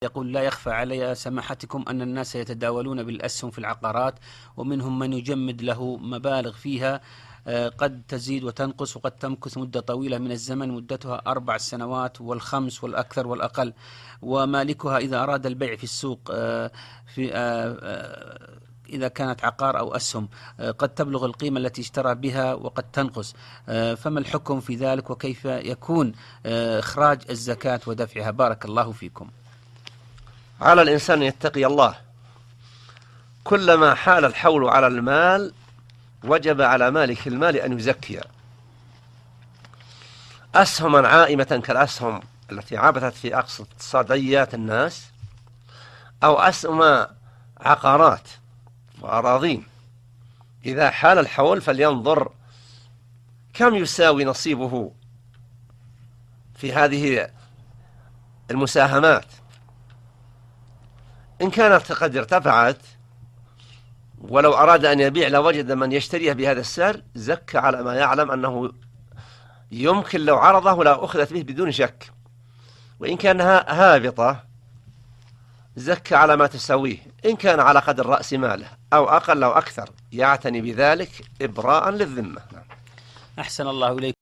يقول: لا يخفى علي سماحتكم أن الناس يتداولون بالأسهم في العقارات، ومنهم من يجمد له مبالغ فيها قد تزيد وتنقص، وقد تمكث مدة طويلة من الزمن، مدتها 4 سنوات وال5 والأكثر والأقل، ومالكها إذا أراد البيع في السوق في إذا كانت عقار أو أسهم قد تبلغ القيمة التي اشترى بها وقد تنقص. فما الحكم في ذلك، وكيف يكون إخراج الزكاة ودفعها؟ بارك الله فيكم. على الإنسان أن يتقي الله. كلما حال الحول على المال وجب على مالك المال أن يزكي. أسهما عائمة كالأسهم التي عبثت في اقتصاديات الناس، أو أسهم عقارات وأراضين، إذا حال الحول فلينظر كم يساوي نصيبه في هذه المساهمات. إن كانت قد ارتفعت ولو أراد أن يبيع لوجد من يشتريه بهذا السعر، زكى على ما يعلم أنه يمكن لو عرضه لا أخذت به بدون شك. وإن كانها هابطة زكى على ما تساويه، إن كان على قدر رأس ماله أو أقل أو أكثر، يعتني بذلك إبراء للذمة. أحسن الله إليكم.